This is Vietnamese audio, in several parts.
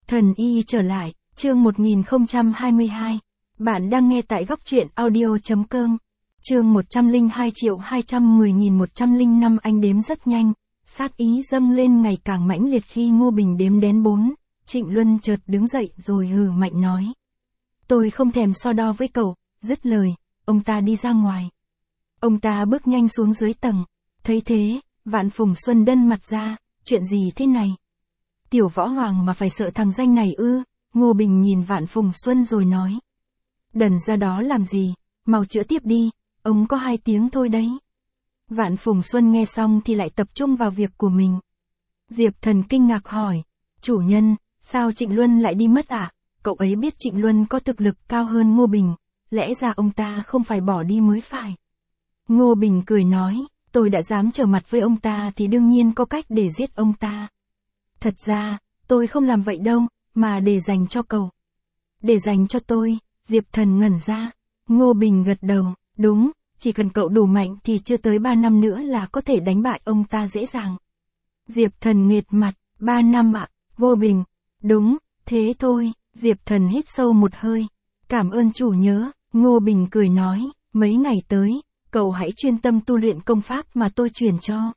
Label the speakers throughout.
Speaker 1: Thần y trở lại, chương 1022. Bạn đang nghe tại góc truyện audio.com. Chương 102.210.105. Anh đếm rất nhanh, sát ý dâng lên ngày càng mãnh liệt khi Ngô Bình đếm đến 4. Trịnh Luân chợt đứng dậy rồi hừ mạnh nói. Tôi không thèm so đo với cậu, dứt lời, ông ta đi ra ngoài. Ông ta bước nhanh xuống dưới tầng, thấy thế, Vạn Phùng Xuân đân mặt ra, chuyện gì thế này? Tiểu Võ Hoàng mà phải sợ thằng danh này ư? Ngô Bình nhìn Vạn Phùng Xuân rồi nói. Đần ra đó làm gì, mau chữa tiếp đi, ông có 2 tiếng thôi đấy. Vạn Phùng Xuân nghe xong thì lại tập trung vào việc của mình. Diệp Thần kinh ngạc hỏi, chủ nhân, sao Trịnh Luân lại đi mất ạ? Cậu ấy biết Trịnh Luân có thực lực cao hơn Ngô Bình, lẽ ra ông ta không phải bỏ đi mới phải. Ngô Bình cười nói, tôi đã dám trở mặt với ông ta thì đương nhiên có cách để giết ông ta. Thật ra, tôi không làm vậy đâu, mà để dành cho cậu. Để dành cho tôi, Diệp Thần ngẩn ra. Ngô Bình gật đầu, đúng, chỉ cần cậu đủ mạnh thì chưa tới 3 năm nữa là có thể đánh bại ông ta dễ dàng. Diệp Thần nghệt mặt, 3 năm ạ, Ngô Bình, đúng, thế thôi, Diệp Thần hít sâu một hơi. Cảm ơn chủ nhớ, Ngô Bình cười nói, mấy ngày tới, cậu hãy chuyên tâm tu luyện công pháp mà tôi truyền cho.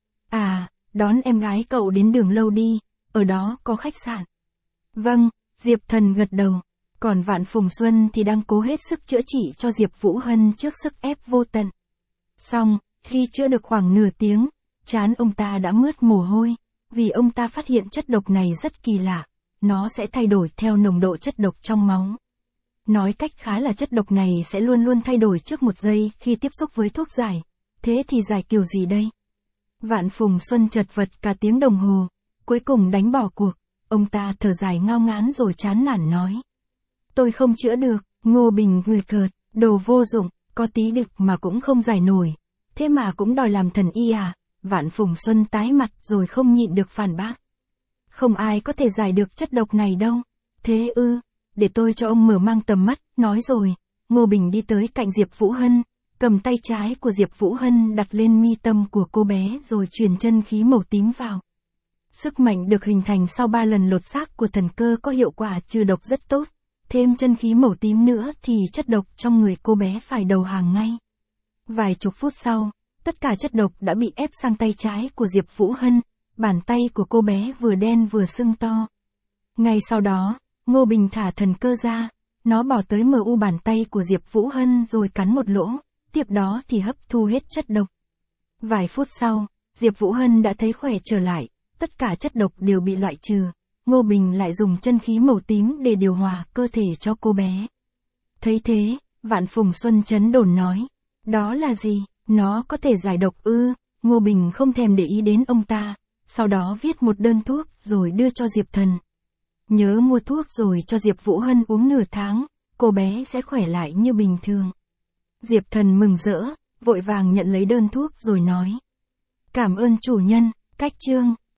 Speaker 1: À, đón em gái cậu đến Đường Lâu đi, ở đó có khách sạn. Vâng, Diệp Thần gật đầu. Còn Vạn Phùng Xuân thì đang cố hết sức chữa trị cho Diệp Vũ Hân trước sức ép vô tận. Xong, khi chữa được khoảng nửa tiếng, trán ông ta đã mướt mồ hôi, vì ông ta phát hiện chất độc này rất kỳ lạ, nó sẽ thay đổi theo nồng độ chất độc trong máu. Nói cách khá là chất độc này sẽ luôn luôn thay đổi trước 1 giây khi tiếp xúc với thuốc giải. Thế thì giải kiểu gì đây? Vạn Phùng Xuân chật vật cả tiếng đồng hồ, cuối cùng đánh bỏ cuộc, ông ta thở dài ngao ngán rồi chán nản nói. Tôi không chữa được, Ngô Bình cười cợt, đồ vô dụng, có tí đực mà cũng không giải nổi, thế mà cũng đòi làm thần y à? Vạn Phùng Xuân tái mặt rồi không nhịn được phản bác. Không ai có thể giải được chất độc này đâu. Thế ư, để tôi cho ông mở mang tầm mắt, nói rồi, Ngô Bình đi tới cạnh Diệp Vũ Hân, cầm tay trái của Diệp Vũ Hân đặt lên mi tâm của cô bé rồi truyền chân khí màu tím vào. Sức mạnh được hình thành sau 3 lần lột xác của thần cơ có hiệu quả trừ độc rất tốt, thêm chân khí màu tím nữa thì chất độc trong người cô bé phải đầu hàng ngay. Vài chục phút sau, tất cả chất độc đã bị ép sang tay trái của Diệp Vũ Hân, bàn tay của cô bé vừa đen vừa sưng to. Ngay sau đó, Ngô Bình thả thần cơ ra, nó bỏ tới mu bàn tay của Diệp Vũ Hân rồi cắn một lỗ, tiếp đó thì hấp thu hết chất độc. Vài phút sau, Diệp Vũ Hân đã thấy khỏe trở lại, tất cả chất độc đều bị loại trừ. Ngô Bình lại dùng chân khí màu tím để điều hòa cơ thể cho cô bé. Thấy thế, Vạn Phùng Xuân chấn đồn nói, đó là gì, nó có thể giải độc ư? Ngô Bình không thèm để ý đến ông ta, sau đó viết một đơn thuốc rồi đưa cho Diệp Thần. Nhớ mua thuốc rồi cho Diệp Vũ Hân uống nửa tháng, cô bé sẽ khỏe lại như bình thường. Diệp Thần mừng rỡ, vội vàng nhận lấy đơn thuốc rồi nói. Cảm ơn chủ nhân, cách chương.